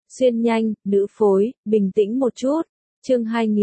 Xuyên nhanh, nữ phối, bình tĩnh một chút. Chương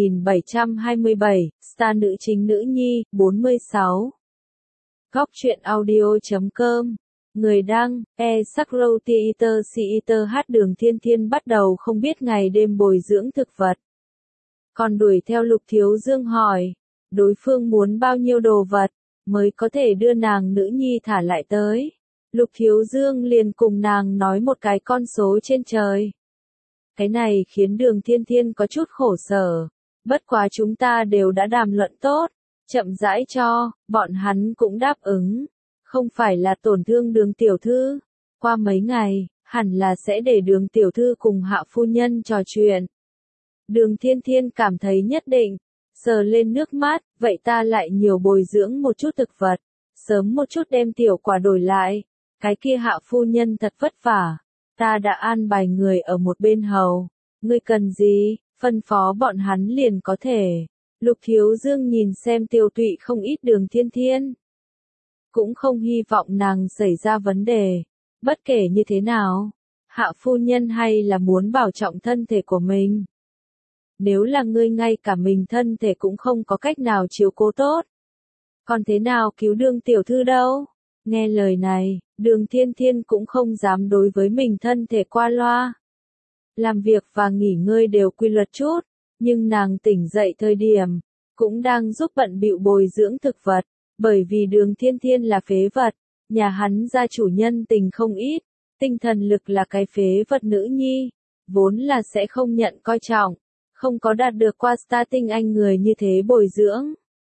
2727, star nữ chính nữ nhi, 46. Góc truyện audio.com. Người đăng, Sakrow Theater hát Đường Thiên Thiên bắt đầu không biết ngày đêm bồi dưỡng thực vật. Còn đuổi theo Lục Thiếu Dương hỏi, đối phương muốn bao nhiêu đồ vật, mới có thể đưa nàng nữ nhi thả lại tới. Lục Thiếu Dương liền cùng nàng nói một cái con số trên trời. Cái này khiến Đường Thiên Thiên có chút khổ sở. Bất quá chúng ta đều đã đàm luận tốt, chậm rãi cho, bọn hắn cũng đáp ứng. Không phải là tổn thương Đường tiểu thư. Qua mấy ngày, hẳn là sẽ để Đường tiểu thư cùng Hạ phu nhân trò chuyện. Đường Thiên Thiên cảm thấy nhất định, sờ lên nước mắt, vậy ta lại nhiều bồi dưỡng một chút thực vật, sớm một chút đem tiểu quả đổi lại. Cái kia Hạ phu nhân thật vất vả. Ta đã an bài người ở một bên hầu, ngươi cần gì, phân phó bọn hắn liền có thể. Lục Thiếu Dương nhìn xem tiêu tụy không ít Đường Thiên Thiên. Cũng không hy vọng nàng xảy ra vấn đề. Bất kể như thế nào, Hạ phu nhân hay là muốn bảo trọng thân thể của mình. Nếu là ngươi ngay cả mình thân thể cũng không có cách nào chiếu cố tốt. Còn thế nào cứu Đường tiểu thư đâu? Nghe lời này, Đường Thiên Thiên cũng không dám đối với mình thân thể qua loa. Làm việc và nghỉ ngơi đều quy luật chút, nhưng nàng tỉnh dậy thời điểm, cũng đang giúp bận bịu bồi dưỡng thực vật, bởi vì Đường Thiên Thiên là phế vật, nhà hắn gia chủ nhân tình không ít, tinh thần lực là cái phế vật nữ nhi, vốn là sẽ không nhận coi trọng, không có đạt được qua star tinh anh người như thế bồi dưỡng.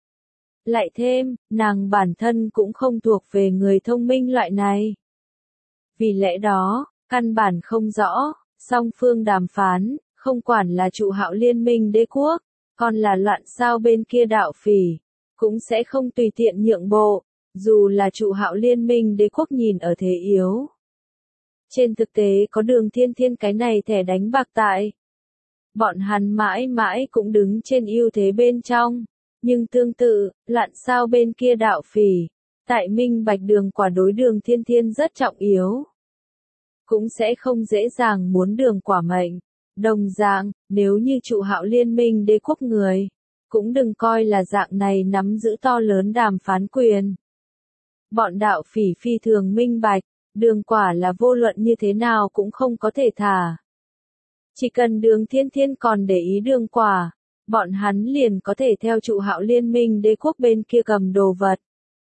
Lại thêm, nàng bản thân cũng không thuộc về người thông minh loại này. Vì lẽ đó, căn bản không rõ, song phương đàm phán, không quản là trụ Hạo liên minh đế quốc, còn là loạn sao bên kia đạo phỉ, cũng sẽ không tùy tiện nhượng bộ, dù là trụ Hạo liên minh đế quốc nhìn ở thế yếu. Trên thực tế có Đường Thiên Thiên cái này thẻ đánh bạc tại. Bọn hắn mãi mãi cũng đứng trên ưu thế bên trong. Nhưng tương tự, loạn sao bên kia đạo phỉ, tại minh bạch Đường quả đối Đường Thiên Thiên rất trọng yếu. Cũng sẽ không dễ dàng muốn Đường quả mệnh. Đồng dạng, nếu như trụ Hạo liên minh đế quốc người, cũng đừng coi là dạng này nắm giữ to lớn đàm phán quyền. Bọn đạo phỉ phi thường minh bạch, Đường quả là vô luận như thế nào cũng không có thể thả. Chỉ cần Đường Thiên Thiên còn để ý Đường quả, bọn hắn liền có thể theo trụ Hạo liên minh đế quốc bên kia cầm đồ vật.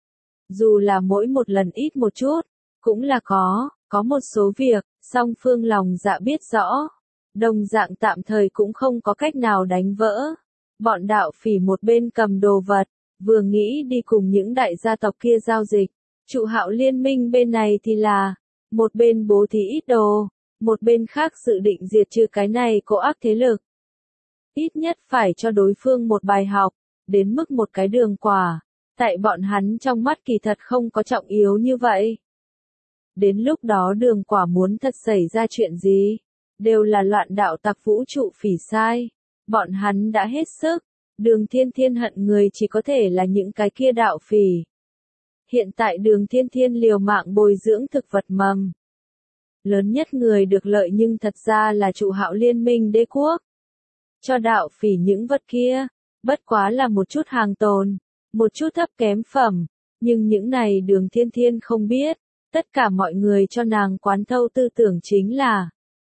Dù là mỗi một lần ít một chút, cũng là có một số việc, song phương lòng dạ biết rõ. Đồng dạng tạm thời cũng không có cách nào đánh vỡ. Bọn đạo phỉ một bên cầm đồ vật, vừa nghĩ đi cùng những đại gia tộc kia giao dịch. Trụ Hạo liên minh bên này thì là, một bên bố thí ít đồ, một bên khác dự định diệt trừ cái này cố ác thế lực. Ít nhất phải cho đối phương một bài học, đến mức một cái Đường quả, tại bọn hắn trong mắt kỳ thật không có trọng yếu như vậy. Đến lúc đó Đường quả muốn thật xảy ra chuyện gì, đều là loạn đạo tặc vũ trụ phỉ sai, bọn hắn đã hết sức, Đường Thiên Thiên hận người chỉ có thể là những cái kia đạo phỉ. Hiện tại Đường Thiên Thiên liều mạng bồi dưỡng thực vật mầm. Lớn nhất người được lợi nhưng thật ra là trụ Hạo liên minh đế quốc. Cho đạo phỉ những vật kia, bất quá là một chút hàng tồn, một chút thấp kém phẩm, nhưng những này Đường Thiên Thiên không biết, tất cả mọi người cho nàng quán thâu tư tưởng chính là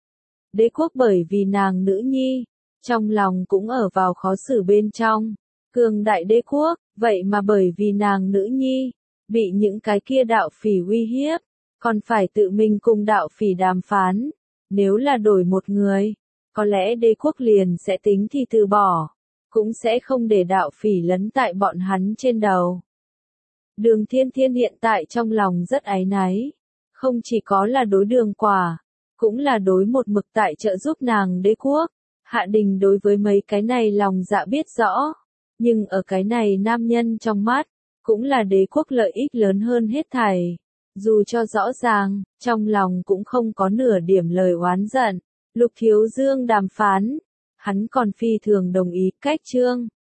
đế quốc bởi vì nàng nữ nhi, trong lòng cũng ở vào khó xử bên trong, cường đại đế quốc, vậy mà bởi vì nàng nữ nhi, bị những cái kia đạo phỉ uy hiếp, còn phải tự mình cùng đạo phỉ đàm phán, nếu là đổi một người. Có lẽ đế quốc liền sẽ tính thì từ bỏ, cũng sẽ không để đạo phỉ lấn tại bọn hắn trên đầu. Đường Thiên Thiên hiện tại trong lòng rất áy náy, không chỉ có là đối Đường quả, cũng là đối một mực tại trợ giúp nàng đế quốc. Hạ Đình đối với mấy cái này lòng dạ biết rõ, nhưng ở cái này nam nhân trong mắt, cũng là đế quốc lợi ích lớn hơn hết thảy. Dù cho rõ ràng, trong lòng cũng không có nửa điểm lời oán giận. Lục Thiếu Dương đàm phán, hắn còn phi thường đồng ý cách chương.